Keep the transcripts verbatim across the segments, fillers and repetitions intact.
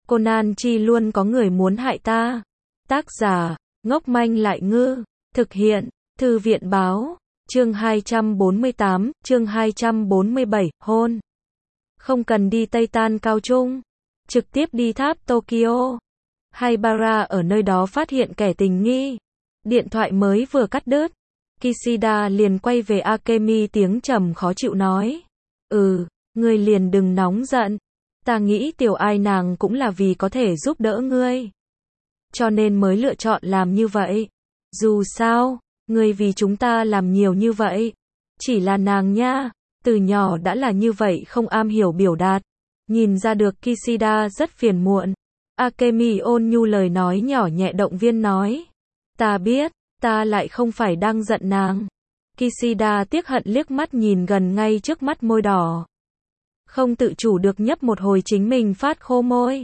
Conan chi luôn có người muốn hại ta. Tác giả, ngốc manh lại ngư. Thực hiện, Thư viện báo. Chương hai trăm bốn mươi tám, chương hai trăm bốn mươi bảy, hôn. Không cần đi Tây Tan Cao Trung. Trực tiếp đi tháp Tokyo. Haibara ở nơi đó phát hiện kẻ tình nghi. Điện thoại mới vừa cắt đứt. Kishida liền quay về Akemi tiếng trầm khó chịu nói. Ừ, ngươi liền đừng nóng giận. Ta nghĩ tiểu ai nàng cũng là vì có thể giúp đỡ ngươi. Cho nên mới lựa chọn làm như vậy. Dù sao, ngươi vì chúng ta làm nhiều như vậy. Chỉ là nàng nha, từ nhỏ đã là như vậy không am hiểu biểu đạt. Nhìn ra được Kishida rất phiền muộn. Akemi ôn nhu lời nói nhỏ nhẹ động viên nói. Ta biết, ta lại không phải đang giận nàng. Kishida tiếc hận liếc mắt nhìn gần ngay trước mắt môi đỏ. Không tự chủ được nhấp một hồi chính mình phát khô môi.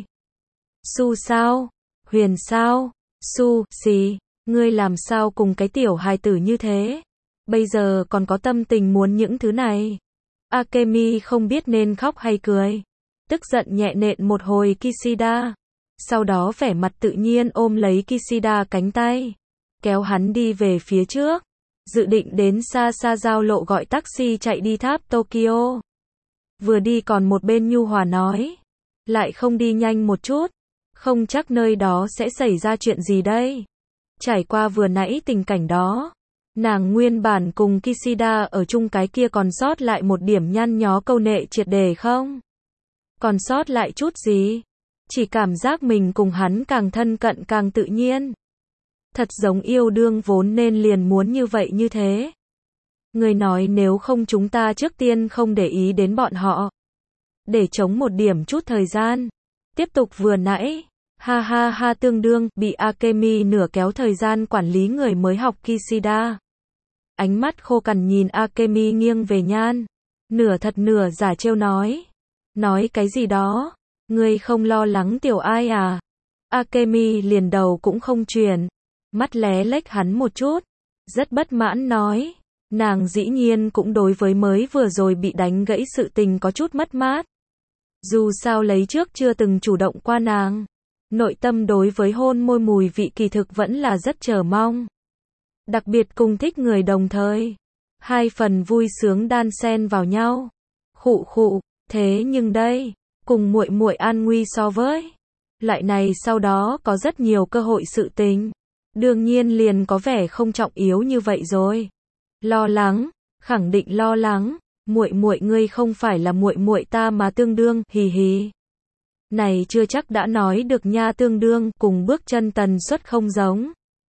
Su sao? Huyền sao? Su, gì? Ngươi làm sao cùng cái tiểu hài tử như thế? Bây giờ còn có tâm tình muốn những thứ này. Akemi không biết nên khóc hay cười. Tức giận nhẹ nện một hồi Kishida. Sau đó vẻ mặt tự nhiên ôm lấy Kishida cánh tay. Kéo hắn đi về phía trước. Dự định đến xa xa giao lộ gọi taxi chạy đi tháp Tokyo. Vừa đi còn một bên nhu hòa nói. Lại không đi nhanh một chút. Không chắc nơi đó sẽ xảy ra chuyện gì đây. Trải qua vừa nãy tình cảnh đó. Nàng nguyên bản cùng Kishida ở chung cái kia còn sót lại một điểm nhăn nhó câu nệ triệt đề không? Còn sót lại chút gì? Chỉ cảm giác mình cùng hắn càng thân cận càng tự nhiên. Thật giống yêu đương vốn nên liền muốn như vậy như thế. Người nói nếu không chúng ta trước tiên không để ý đến bọn họ. Để chống một điểm chút thời gian. Tiếp tục vừa nãy. Ha ha ha tương đương, bị Akemi nửa kéo thời gian quản lý người mới học Kishida. Ánh mắt khô cằn nhìn Akemi nghiêng về nhan. Nửa thật nửa giả trêu nói. Nói cái gì đó? Ngươi không lo lắng tiểu ai à? Akemi liền đầu cũng không chuyển. Mắt lé lếch hắn một chút. Rất bất mãn nói. Nàng dĩ nhiên cũng đối với mới vừa rồi bị đánh gãy sự tình có chút mất mát. Dù sao lấy trước chưa từng chủ động qua nàng. Nội tâm đối với hôn môi mùi vị kỳ thực vẫn là rất chờ mong. Đặc biệt cùng thích người đồng thời. Hai phần vui sướng đan xen vào nhau. Khụ khụ, thế nhưng đây, cùng muội muội an nguy so với. Loại này sau đó có rất nhiều cơ hội sự tình. Đương nhiên liền có vẻ không trọng yếu như vậy rồi. Lo lắng, khẳng định lo lắng. Muội muội ngươi không phải là muội muội ta mà tương đương, hì hì. Này chưa chắc đã nói được nha tương đương, cùng bước chân tần suất không giống.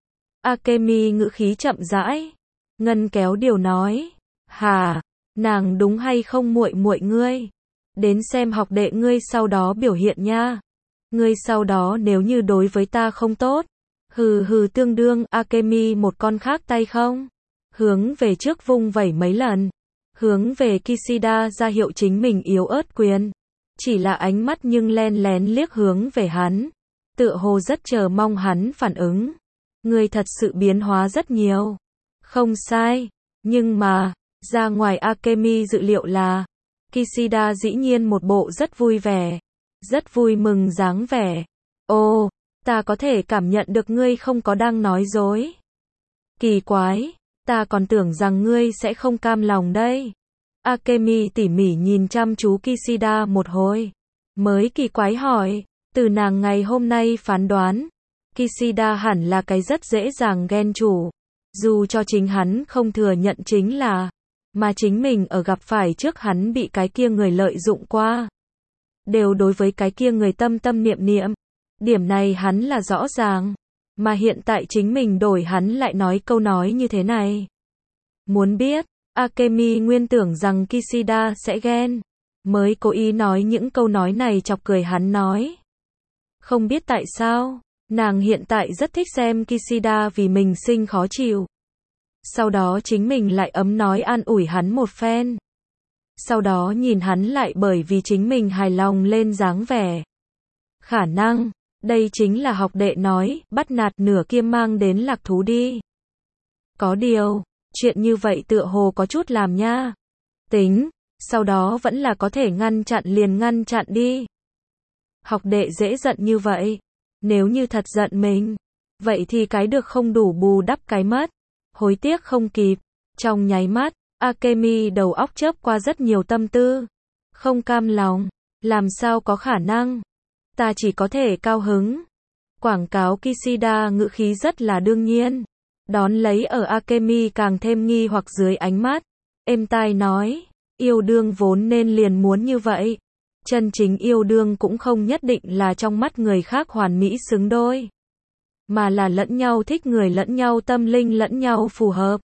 Akemi ngữ khí chậm rãi. Ngân kéo điều nói. Hà, nàng đúng hay không muội muội ngươi? Đến xem học đệ ngươi sau đó biểu hiện nha. Ngươi sau đó nếu như đối với ta không tốt. Hừ hừ tương đương, Akemi một con khác tay không? Hướng về trước vung vẩy mấy lần. Hướng về Kishida ra hiệu chính mình yếu ớt quyền. Chỉ là ánh mắt nhưng len lén liếc hướng về hắn. Tựa hồ rất chờ mong hắn phản ứng. Người thật sự biến hóa rất nhiều. Không sai. Nhưng mà, ra ngoài Akemi dự liệu là, Kishida dĩ nhiên một bộ rất vui vẻ. Rất vui mừng dáng vẻ. Ồ, ta có thể cảm nhận được ngươi không có đang nói dối. Kỳ quái, ta còn tưởng rằng ngươi sẽ không cam lòng đây. Akemi tỉ mỉ nhìn chăm chú Kishida một hồi. Mới kỳ quái hỏi, từ nàng ngày hôm nay phán đoán. Kishida hẳn là cái rất dễ dàng ghen chủ. Dù cho chính hắn không thừa nhận chính là, mà chính mình ở gặp phải trước hắn bị cái kia người lợi dụng qua. Đều đối với cái kia người tâm tâm niệm niệm. Điểm này hắn là rõ ràng. Mà hiện tại chính mình đổi hắn lại nói câu nói như thế này. Muốn biết, Akemi nguyên tưởng rằng Kishida sẽ ghen. Mới cố ý nói những câu nói này chọc cười hắn nói. Không biết tại sao, nàng hiện tại rất thích xem Kishida vì mình sinh khó chịu. Sau đó chính mình lại ấm nói an ủi hắn một phen. Sau đó nhìn hắn lại bởi vì chính mình hài lòng lên dáng vẻ. Khả năng, đây chính là học đệ nói, bắt nạt nửa kia mang đến lạc thú đi. Có điều, chuyện như vậy tựa hồ có chút làm nha. Tính, sau đó vẫn là có thể ngăn chặn liền ngăn chặn đi. Học đệ dễ giận như vậy. Nếu như thật giận mình, vậy thì cái được không đủ bù đắp cái mất. Hối tiếc không kịp. Trong nháy mắt, Akemi đầu óc chớp qua rất nhiều tâm tư. Không cam lòng. Làm sao có khả năng. Ta chỉ có thể cao hứng. Quảng cáo Kishida ngữ khí rất là đương nhiên. Đón lấy ở Akemi càng thêm nghi hoặc dưới ánh mắt. Êm tai nói. Yêu đương vốn nên liền muốn như vậy. Chân chính yêu đương cũng không nhất định là trong mắt người khác hoàn mỹ xứng đôi. Mà là lẫn nhau thích người lẫn nhau tâm linh lẫn nhau phù hợp.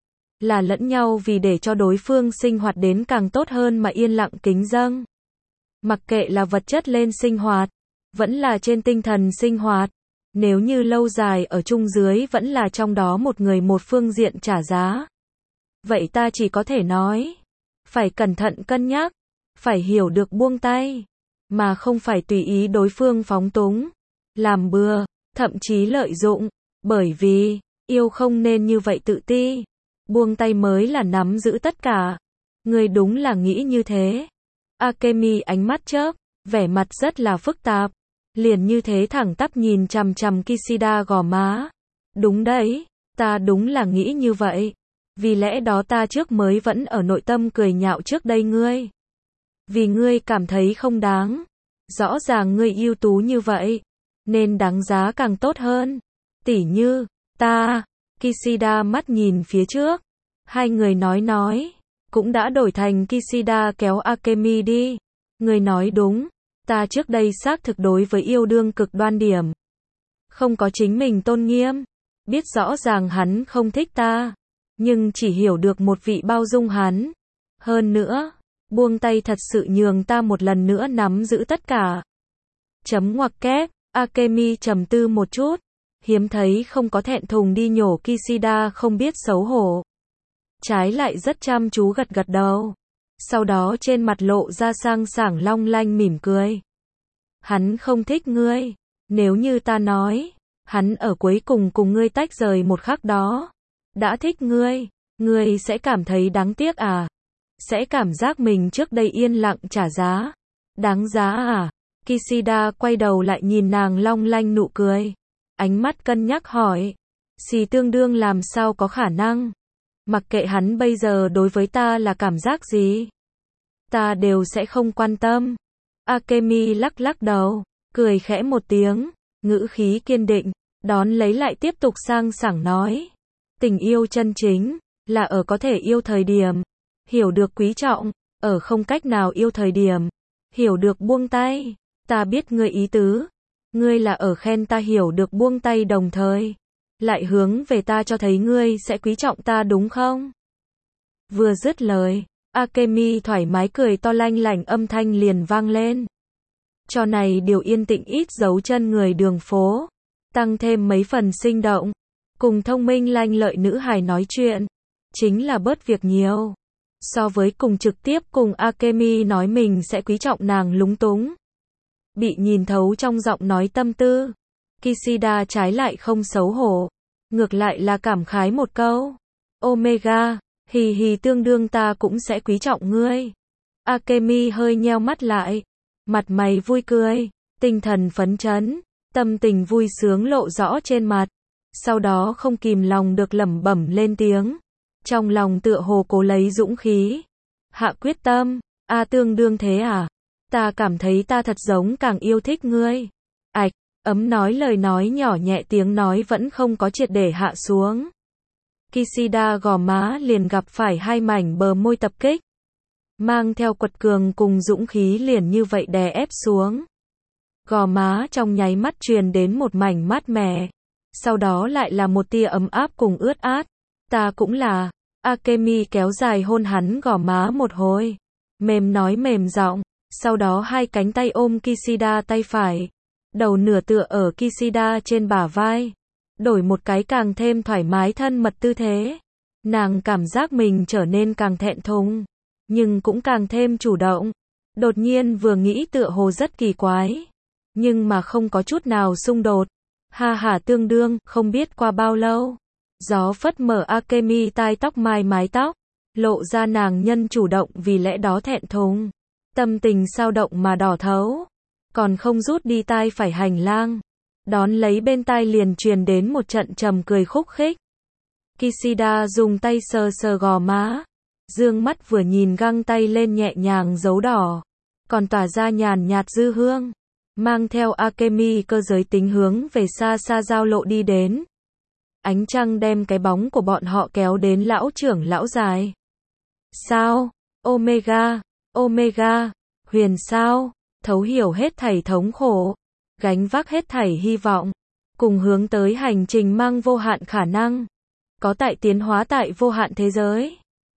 Là lẫn nhau vì để cho đối phương sinh hoạt đến càng tốt hơn mà yên lặng kính dâng. Mặc kệ là vật chất lên sinh hoạt, vẫn là trên tinh thần sinh hoạt. Nếu như lâu dài ở chung dưới vẫn là trong đó một người một phương diện trả giá. Vậy ta chỉ có thể nói. Phải cẩn thận cân nhắc. Phải hiểu được buông tay. Mà không phải tùy ý đối phương phóng túng. Làm bừa. Thậm chí lợi dụng. Bởi vì, yêu không nên như vậy tự ti. Buông tay mới là nắm giữ tất cả. Người đúng là nghĩ như thế. Akemi ánh mắt chớp. Vẻ mặt rất là phức tạp. Liền như thế thẳng tắp nhìn chằm chằm Kishida gò má. Đúng đấy. Ta đúng là nghĩ như vậy. Vì lẽ đó ta trước mới vẫn ở nội tâm cười nhạo trước đây ngươi. Vì ngươi cảm thấy không đáng. Rõ ràng ngươi ưu tú như vậy. Nên đáng giá càng tốt hơn. Tỉ như, ta. Kishida mắt nhìn phía trước. Hai người nói nói. Cũng đã đổi thành Kishida kéo Akemi đi. Ngươi nói đúng. Ta trước đây xác thực đối với yêu đương cực đoan điểm. Không có chính mình tôn nghiêm. Biết rõ ràng hắn không thích ta. Nhưng chỉ hiểu được một vị bao dung hắn. Hơn nữa, buông tay thật sự nhường ta một lần nữa nắm giữ tất cả. Chấm ngoặc kép, Akemi trầm tư một chút. Hiếm thấy không có thẹn thùng đi nhổ Kishida không biết xấu hổ. Trái lại rất chăm chú gật gật đầu. Sau đó trên mặt lộ ra sang sảng long lanh mỉm cười. Hắn không thích ngươi. Nếu như ta nói, hắn ở cuối cùng cùng ngươi tách rời một khắc đó. Đã thích ngươi, ngươi sẽ cảm thấy đáng tiếc à? Sẽ cảm giác mình trước đây yên lặng trả giá. Đáng giá à? Kishida quay đầu lại nhìn nàng long lanh nụ cười. Ánh mắt cân nhắc hỏi. Xì tương đương làm sao có khả năng? Mặc kệ hắn bây giờ đối với ta là cảm giác gì? Ta đều sẽ không quan tâm. Akemi lắc lắc đầu, cười khẽ một tiếng, ngữ khí kiên định, đón lấy lại tiếp tục sang sảng nói. Tình yêu chân chính, là ở có thể yêu thời điểm, hiểu được quý trọng, ở không cách nào yêu thời điểm, hiểu được buông tay. Ta biết ngươi ý tứ, ngươi là ở khen ta hiểu được buông tay đồng thời, lại hướng về ta cho thấy ngươi sẽ quý trọng ta đúng không? Vừa dứt lời, Akemi thoải mái cười to lanh lảnh âm thanh liền vang lên. Cho này điều yên tĩnh ít dấu chân người đường phố, tăng thêm mấy phần sinh động. Cùng thông minh lanh lợi nữ hài nói chuyện, chính là bớt việc nhiều. So với cùng trực tiếp cùng Akemi nói mình sẽ quý trọng nàng lúng túng. Bị nhìn thấu trong giọng nói tâm tư. Kishida trái lại không xấu hổ. Ngược lại là cảm khái một câu. Omega, hì hì tương đương ta cũng sẽ quý trọng ngươi. Akemi hơi nheo mắt lại. Mặt mày vui cười, tinh thần phấn chấn, tâm tình vui sướng lộ rõ trên mặt. Sau đó không kìm lòng được lẩm bẩm lên tiếng. Trong lòng tựa hồ cố lấy dũng khí. Hạ quyết tâm, a à, tương đương thế à? Ta cảm thấy ta thật giống càng yêu thích ngươi. Ảch, ấm nói lời nói nhỏ nhẹ tiếng nói vẫn không có triệt để hạ xuống. Kishida gò má liền gặp phải hai mảnh bờ môi tập kích. Mang theo quật cường cùng dũng khí liền như vậy đè ép xuống. Gò má trong nháy mắt truyền đến một mảnh mát mẻ. Sau đó lại là một tia ấm áp cùng ướt át. Ta cũng là. Akemi kéo dài hôn hắn gò má một hồi. Mềm nói mềm giọng. Sau đó hai cánh tay ôm Kishida tay phải. Đầu nửa tựa ở Kishida trên bả vai. Đổi một cái càng thêm thoải mái thân mật tư thế. Nàng cảm giác mình trở nên càng thẹn thùng. Nhưng cũng càng thêm chủ động. Đột nhiên vừa nghĩ tựa hồ rất kỳ quái. Nhưng mà không có chút nào xung đột. Ha hả tương đương, không biết qua bao lâu. Gió phất mở Akemi tai tóc mai mái tóc. Lộ ra nàng nhân chủ động vì lẽ đó thẹn thùng. Tâm tình sao động mà đỏ thấu. còn không rút đi tai phải hành lang. Đón lấy bên tai liền truyền đến một trận trầm cười khúc khích. Kishida dùng tay sờ sờ gò má, dương mắt vừa nhìn găng tay lên nhẹ nhàng dấu đỏ, còn tỏa ra nhàn nhạt dư hương, mang theo Akemi cơ giới tính hướng về xa xa giao lộ đi đến. Ánh trăng đem cái bóng của bọn họ kéo đến lão trưởng lão dài. Sao? Omega, Omega, huyền sao? Thấu hiểu hết thảy thống khổ, gánh vác hết thảy hy vọng, cùng hướng tới hành trình mang vô hạn khả năng, có tại tiến hóa tại vô hạn thế giới.